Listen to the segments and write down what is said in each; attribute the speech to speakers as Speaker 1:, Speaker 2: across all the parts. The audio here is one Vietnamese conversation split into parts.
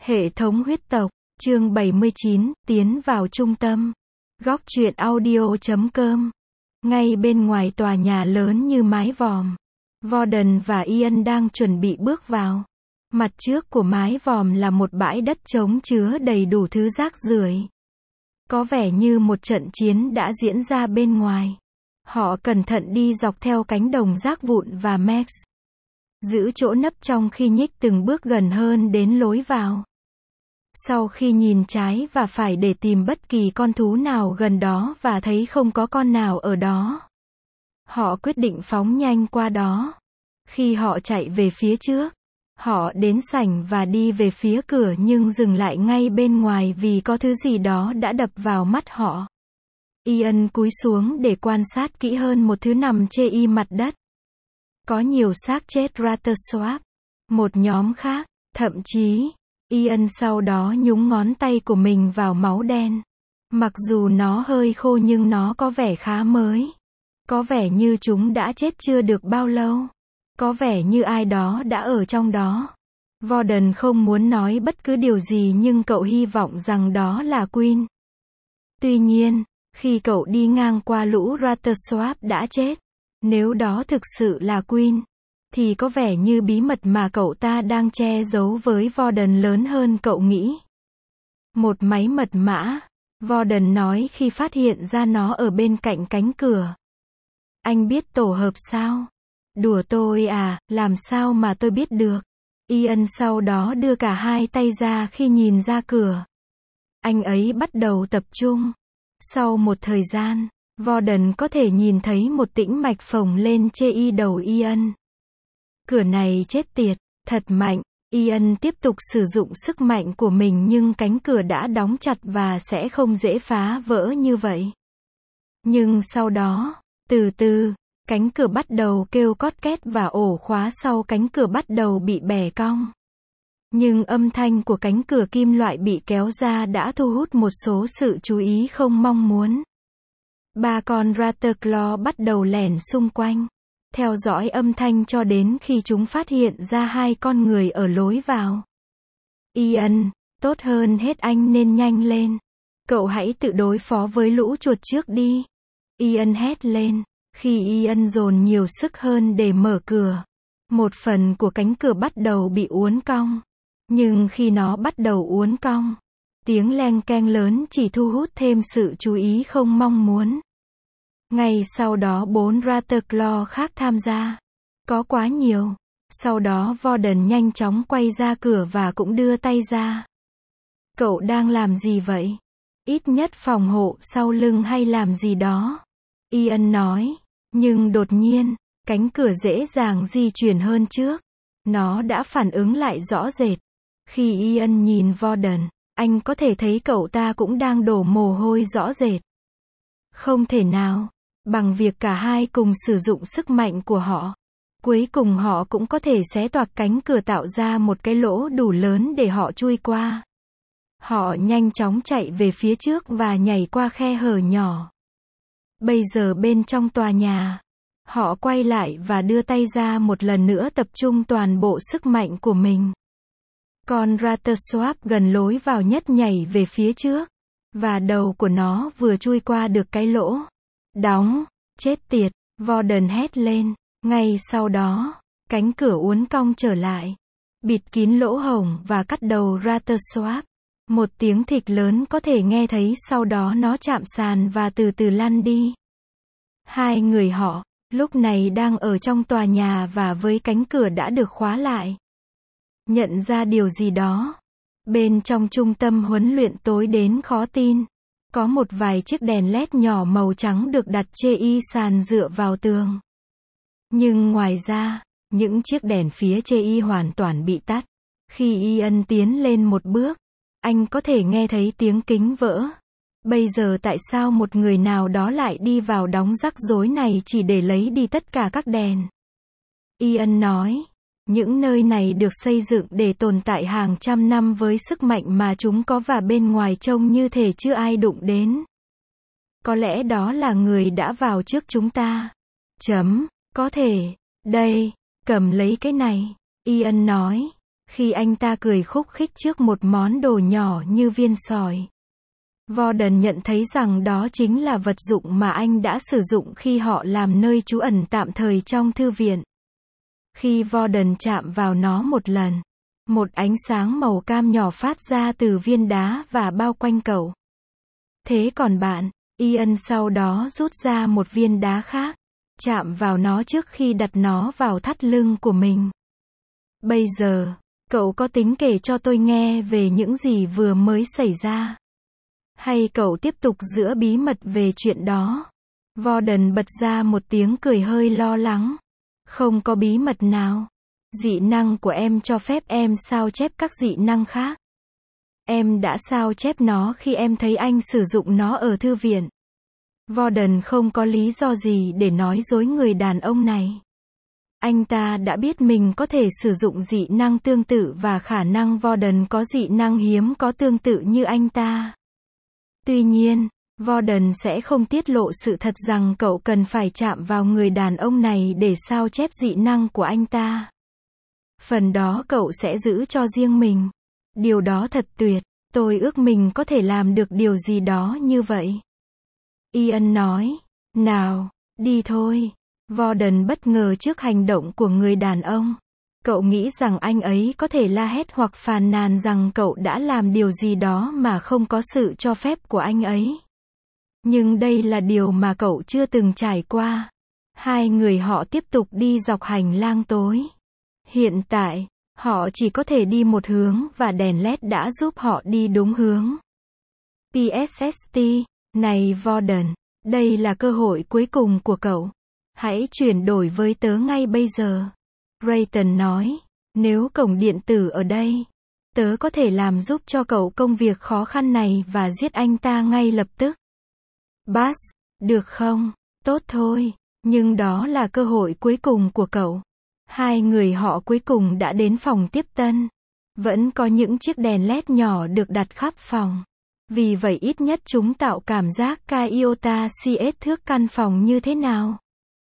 Speaker 1: Hệ thống huyết tộc, chương 79, tiến vào trung tâm. Góc truyện audio.com. Ngay bên ngoài tòa nhà lớn như mái vòm, Warden và Ian đang chuẩn bị bước vào. Mặt trước của mái vòm là một bãi đất trống chứa đầy đủ thứ rác rưởi. Có vẻ như một trận chiến đã diễn ra bên ngoài. Họ cẩn thận đi dọc theo cánh đồng rác vụn và Max giữ chỗ nấp trong khi nhích từng bước gần hơn đến lối vào. Sau khi nhìn trái và phải để tìm bất kỳ con thú nào gần đó và thấy không có con nào ở đó, họ quyết định phóng nhanh qua đó. Khi họ chạy về phía trước, họ đến sảnh và đi về phía cửa nhưng dừng lại ngay bên ngoài vì có thứ gì đó đã đập vào mắt họ. Ian cúi xuống để quan sát kỹ hơn một thứ nằm chê mặt đất. Có nhiều xác chết Rattleswap. Một nhóm khác, thậm chí, Ian sau đó nhúng ngón tay của mình vào máu đen. Mặc dù nó hơi khô nhưng nó có vẻ khá mới. Có vẻ như chúng đã chết chưa được bao lâu. Có vẻ như ai đó đã ở trong đó. Warden không muốn nói bất cứ điều gì nhưng cậu hy vọng rằng đó là Queen. Tuy nhiên, khi cậu đi ngang qua lũ Rattleswap đã chết, nếu đó thực sự là Queen, thì có vẻ như bí mật mà cậu ta đang che giấu với Warden lớn hơn cậu nghĩ. Một máy mật mã, Warden nói khi phát hiện ra nó ở bên cạnh cánh cửa. Anh biết tổ hợp sao? Đùa tôi à, làm sao mà tôi biết được? Ian sau đó đưa cả hai tay ra khi nhìn ra cửa. Anh ấy bắt đầu tập trung. Sau một thời gian, Warden có thể nhìn thấy một tĩnh mạch phồng lên trên đầu Ian. Cửa này chết tiệt, thật mạnh. Ian tiếp tục sử dụng sức mạnh của mình nhưng cánh cửa đã đóng chặt và sẽ không dễ phá vỡ như vậy. Nhưng sau đó, từ từ, cánh cửa bắt đầu kêu cót két và ổ khóa sau cánh cửa bắt đầu bị bẻ cong. Nhưng âm thanh của cánh cửa kim loại bị kéo ra đã thu hút một số sự chú ý không mong muốn. Ba con Rattlesclaw bắt đầu lẻn xung quanh, theo dõi âm thanh cho đến khi chúng phát hiện ra hai con người ở lối vào. Ian, tốt hơn hết anh nên nhanh lên. Cậu hãy tự đối phó với lũ chuột trước đi. Ian hét lên. Khi Ian dồn nhiều sức hơn để mở cửa, một phần của cánh cửa bắt đầu bị uốn cong. Nhưng khi nó bắt đầu uốn cong, tiếng leng keng lớn chỉ thu hút thêm sự chú ý không mong muốn. Ngay sau đó 4 Rattlesclaw khác tham gia. Có quá nhiều. Sau đó Warden nhanh chóng quay ra cửa và cũng đưa tay ra. Cậu đang làm gì vậy? Ít nhất phòng hộ sau lưng hay làm gì đó? Ian nói. Nhưng đột nhiên, cánh cửa dễ dàng di chuyển hơn trước. Nó đã phản ứng lại rõ rệt. Khi Ian nhìn Warden, anh có thể thấy cậu ta cũng đang đổ mồ hôi rõ rệt. Không thể nào. Bằng việc cả hai cùng sử dụng sức mạnh của họ, cuối cùng họ cũng có thể xé toạc cánh cửa tạo ra một cái lỗ đủ lớn để họ chui qua. Họ nhanh chóng chạy về phía trước và nhảy qua khe hở nhỏ. Bây giờ bên trong tòa nhà, họ quay lại và đưa tay ra một lần nữa tập trung toàn bộ sức mạnh của mình. Con Rattleswap gần lối vào nhất nhảy về phía trước, và đầu của nó vừa chui qua được cái lỗ. Đóng, chết tiệt, Warden hét lên. Ngay sau đó, cánh cửa uốn cong trở lại, bịt kín lỗ hổng và cắt đầu Rattleswap. Một tiếng thịch lớn có thể nghe thấy sau đó nó chạm sàn và từ từ lăn đi. Hai người họ, lúc này đang ở trong tòa nhà và với cánh cửa đã được khóa lại. Nhận ra điều gì đó. Bên trong trung tâm huấn luyện tối đến khó tin. Có một vài chiếc đèn LED nhỏ màu trắng được đặt trên sàn dựa vào tường. Nhưng ngoài ra, những chiếc đèn phía trên hoàn toàn bị tắt. Khi Ian tiến lên một bước, anh có thể nghe thấy tiếng kính vỡ. Bây giờ tại sao một người nào đó lại đi vào đống rắc rối này chỉ để lấy đi tất cả các đèn? Ian nói, những nơi này được xây dựng để tồn tại hàng trăm năm với sức mạnh mà chúng có và bên ngoài trông như thể chưa ai đụng đến. Có lẽ đó là người đã vào trước chúng ta. Có thể. Đây, cầm lấy cái này. Ian nói. Khi anh ta cười khúc khích trước một món đồ nhỏ như viên sỏi. Warden nhận thấy rằng đó chính là vật dụng mà anh đã sử dụng khi họ làm nơi trú ẩn tạm thời trong thư viện. Khi Warden chạm vào nó một lần, một ánh sáng màu cam nhỏ phát ra từ viên đá và bao quanh cậu. Thế còn bạn? Ian sau đó rút ra một viên đá khác, chạm vào nó trước khi đặt nó vào thắt lưng của mình. Bây giờ, cậu có tính kể cho tôi nghe về những gì vừa mới xảy ra? Hay cậu tiếp tục giữ bí mật về chuyện đó? Warden bật ra một tiếng cười hơi lo lắng. Không có bí mật nào. Dị năng của em cho phép em sao chép các dị năng khác. Em đã sao chép nó khi em thấy anh sử dụng nó ở thư viện. Warden không có lý do gì để nói dối người đàn ông này. Anh ta đã biết mình có thể sử dụng dị năng tương tự và khả năng Warden có dị năng hiếm có tương tự như anh ta. Tuy nhiên, Warden sẽ không tiết lộ sự thật rằng cậu cần phải chạm vào người đàn ông này để sao chép dị năng của anh ta. Phần đó cậu sẽ giữ cho riêng mình. Điều đó thật tuyệt, tôi ước mình có thể làm được điều gì đó như vậy. Ian nói, nào, đi thôi. Warden bất ngờ trước hành động của người đàn ông. Cậu nghĩ rằng anh ấy có thể la hét hoặc phàn nàn rằng cậu đã làm điều gì đó mà không có sự cho phép của anh ấy. Nhưng đây là điều mà cậu chưa từng trải qua. Hai người họ tiếp tục đi dọc hành lang tối. Hiện tại, họ chỉ có thể đi một hướng và đèn LED đã giúp họ đi đúng hướng. PSST, này Warden, đây là cơ hội cuối cùng của cậu. Hãy chuyển đổi với tớ ngay bây giờ. Rayton nói, nếu cổng điện tử ở đây, tớ có thể làm giúp cho cậu công việc khó khăn này và giết anh ta ngay lập tức. Bass, được không? Tốt thôi, nhưng đó là cơ hội cuối cùng của cậu. Hai người họ cuối cùng đã đến phòng tiếp tân. Vẫn có những chiếc đèn LED nhỏ được đặt khắp phòng. Vì vậy ít nhất chúng tạo cảm giác Iota CS thước căn phòng như thế nào.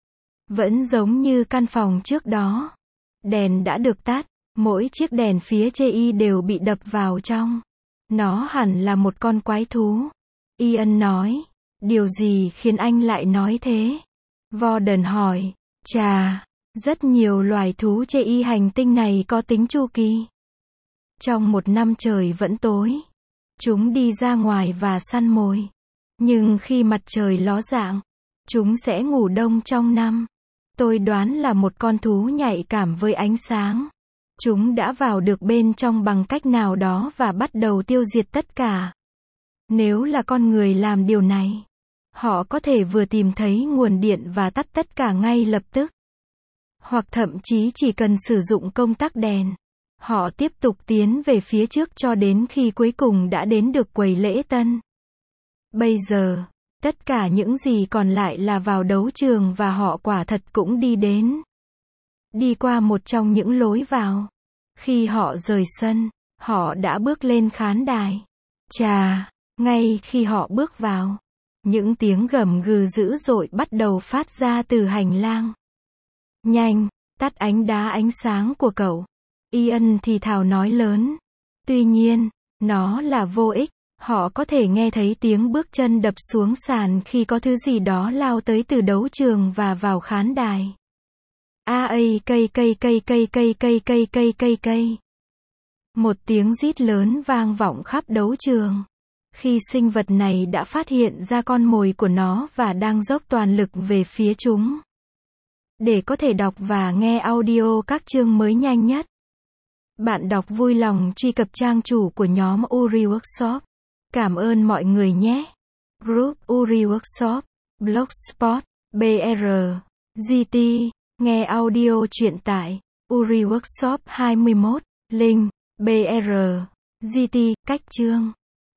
Speaker 1: Vẫn giống như căn phòng trước đó. Đèn đã được tắt, mỗi chiếc đèn phía trên đều bị đập vào trong. Nó hẳn là một con quái thú. Ian nói, điều gì khiến anh lại nói thế? Warden hỏi, chà, rất nhiều loài thú trên hành tinh này có tính chu kỳ. Trong một năm trời vẫn tối, chúng đi ra ngoài và săn mồi. Nhưng khi mặt trời ló dạng, chúng sẽ ngủ đông trong năm. Tôi đoán là một con thú nhạy cảm với ánh sáng. Chúng đã vào được bên trong bằng cách nào đó và bắt đầu tiêu diệt tất cả. Nếu là con người làm điều này, họ có thể vừa tìm thấy nguồn điện và tắt tất cả ngay lập tức. Hoặc thậm chí chỉ cần sử dụng công tắc đèn. Họ tiếp tục tiến về phía trước cho đến khi cuối cùng đã đến được quầy lễ tân. Bây giờ, tất cả những gì còn lại là vào đấu trường và họ quả thật cũng đi đến. Đi qua một trong những lối vào. Khi họ rời sân, họ đã bước lên khán đài. Chà, ngay khi họ bước vào, những tiếng gầm gừ dữ dội bắt đầu phát ra từ hành lang. Nhanh, tắt ánh sáng của cậu. Ian thì thào nói lớn. Tuy nhiên, nó là vô ích. Họ có thể nghe thấy tiếng bước chân đập xuống sàn khi có thứ gì đó lao tới từ đấu trường và vào khán đài. Cây. Một tiếng rít lớn vang vọng khắp đấu trường. Khi sinh vật này đã phát hiện ra con mồi của nó và đang dốc toàn lực về phía chúng. Để có thể đọc và nghe audio các chương mới nhanh nhất, bạn đọc vui lòng truy cập trang chủ của nhóm Uri Workshop. Cảm ơn mọi người nhé. Group Uri Workshop, Blogspot, BR, GT, nghe audio truyện tại Uri Workshop 21, link, BR, GT, cách chương.